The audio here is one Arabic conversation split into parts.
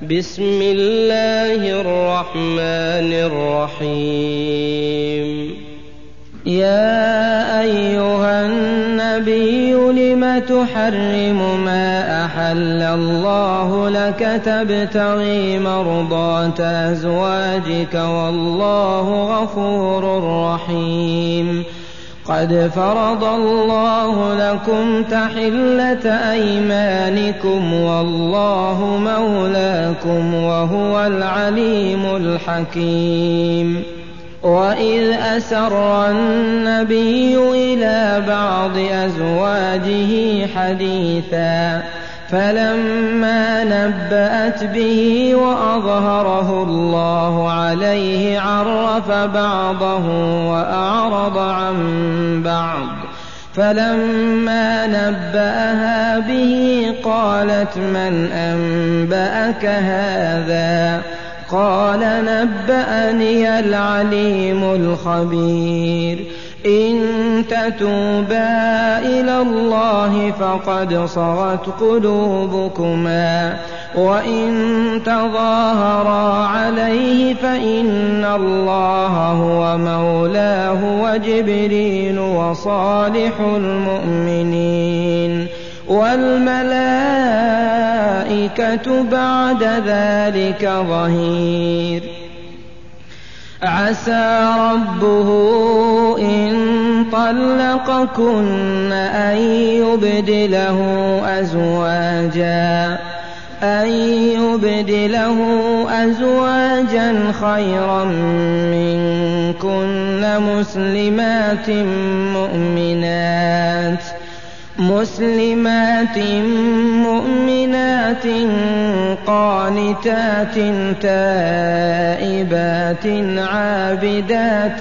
بسم الله الرحمن الرحيم. يا أيها النبي لم تحرم ما أحل الله لك تبتغي مرضات أزواجك والله غفور رحيم. قد فرض الله لكم تحلة أيمانكم والله مولاكم وهو العليم الحكيم. وإذ أسر النبي إلى بعض أزواجه حديثا فلما نبأت به وأظهره الله عليه عرف بعضه وأعرض عن بعض. فلما نبأها به قالت من أنبأك هذا؟ قال نبأني العليم الخبير. إن تتوبا إلى الله فقد صغت قلوبكما وإن تظاهرا عليه فإن الله هو مولاه وجبريل وصالح المؤمنين والملائكة بعد ذلك ظهير. عسى ربه إن طلقكن أن يبدله أزواجا خيرا منكن مسلمات مؤمنات قانتات تائبات عابدات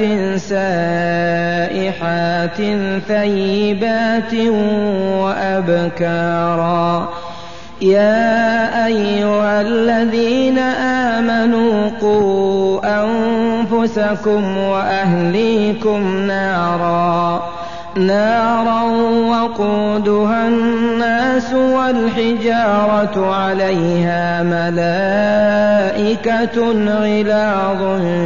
سائحات ثيبات وأبكارا. يا أيها الذين آمنوا قوا أنفسكم وأهليكم نارا وقودها الناس والحجارة عليها ملائكة غلاظ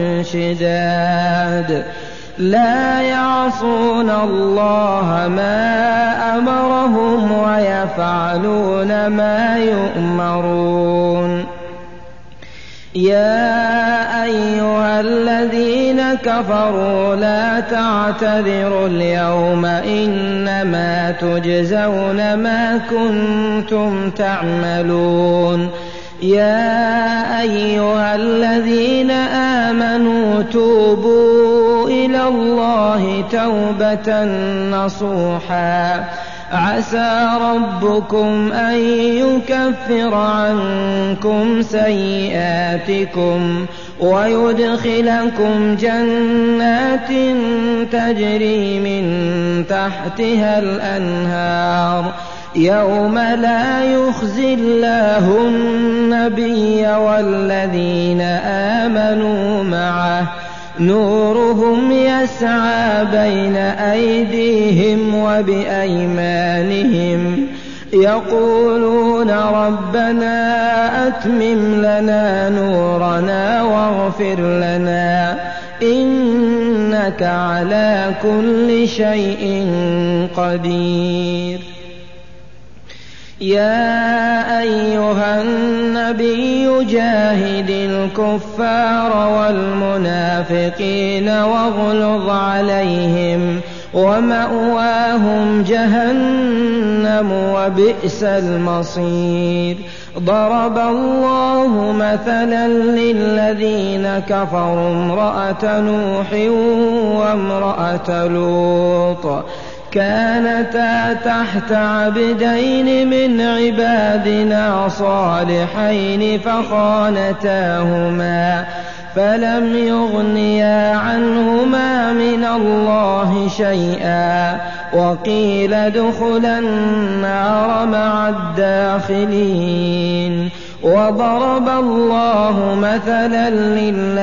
شداد لا يعصون الله ما أمرهم ويفعلون ما يؤمرون. يا أيها الذين كفروا لا تعتذروا اليوم إنما تجزون ما كنتم تعملون. يا أيها الذين آمنوا توبوا إلى الله توبة نصوحا عسى ربكم أن يكفر عنكم سيئاتكم ويدخلكم جنات تجري من تحتها الأنهار يوم لا يخزي الله النبي والذين آمنوا معه نورهم يسعى بين أيديهم وبأيمانهم يقولون ربنا أتمم لنا نورنا واغفر لنا إنك على كل شيء قدير. يا أيها النبي جاهد الكفار والمنافقين واغلظ عليهم ومأواهم جهنم وبئس المصير. ضرب الله مثلا للذين كفروا امرأة نوح وامرأة لوط كانتا تحت عبدين من عبادنا صالحين فخانتاهما فلم يغنيا عنهما من الله شيئا وقيل ادخلا النار مع الداخلين. وضرب الله مثلا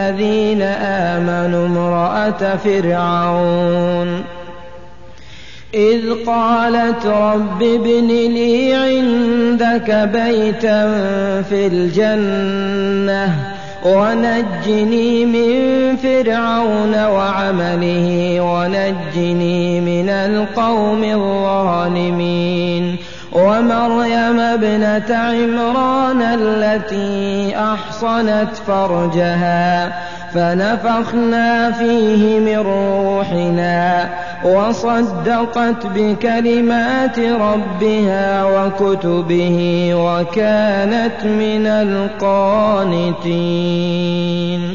للذين آمنوا امرأة فرعون إذ قالت رب ابن لي عندك بيتا في الجنة ونجني من فرعون وعمله ونجني من القوم الظالمين ومريم ابنة عمران التي أحصنت فرجها فنفخنا فيه من روحنا وصدقت بكلمات ربها وكتبه وكانت من القانتين.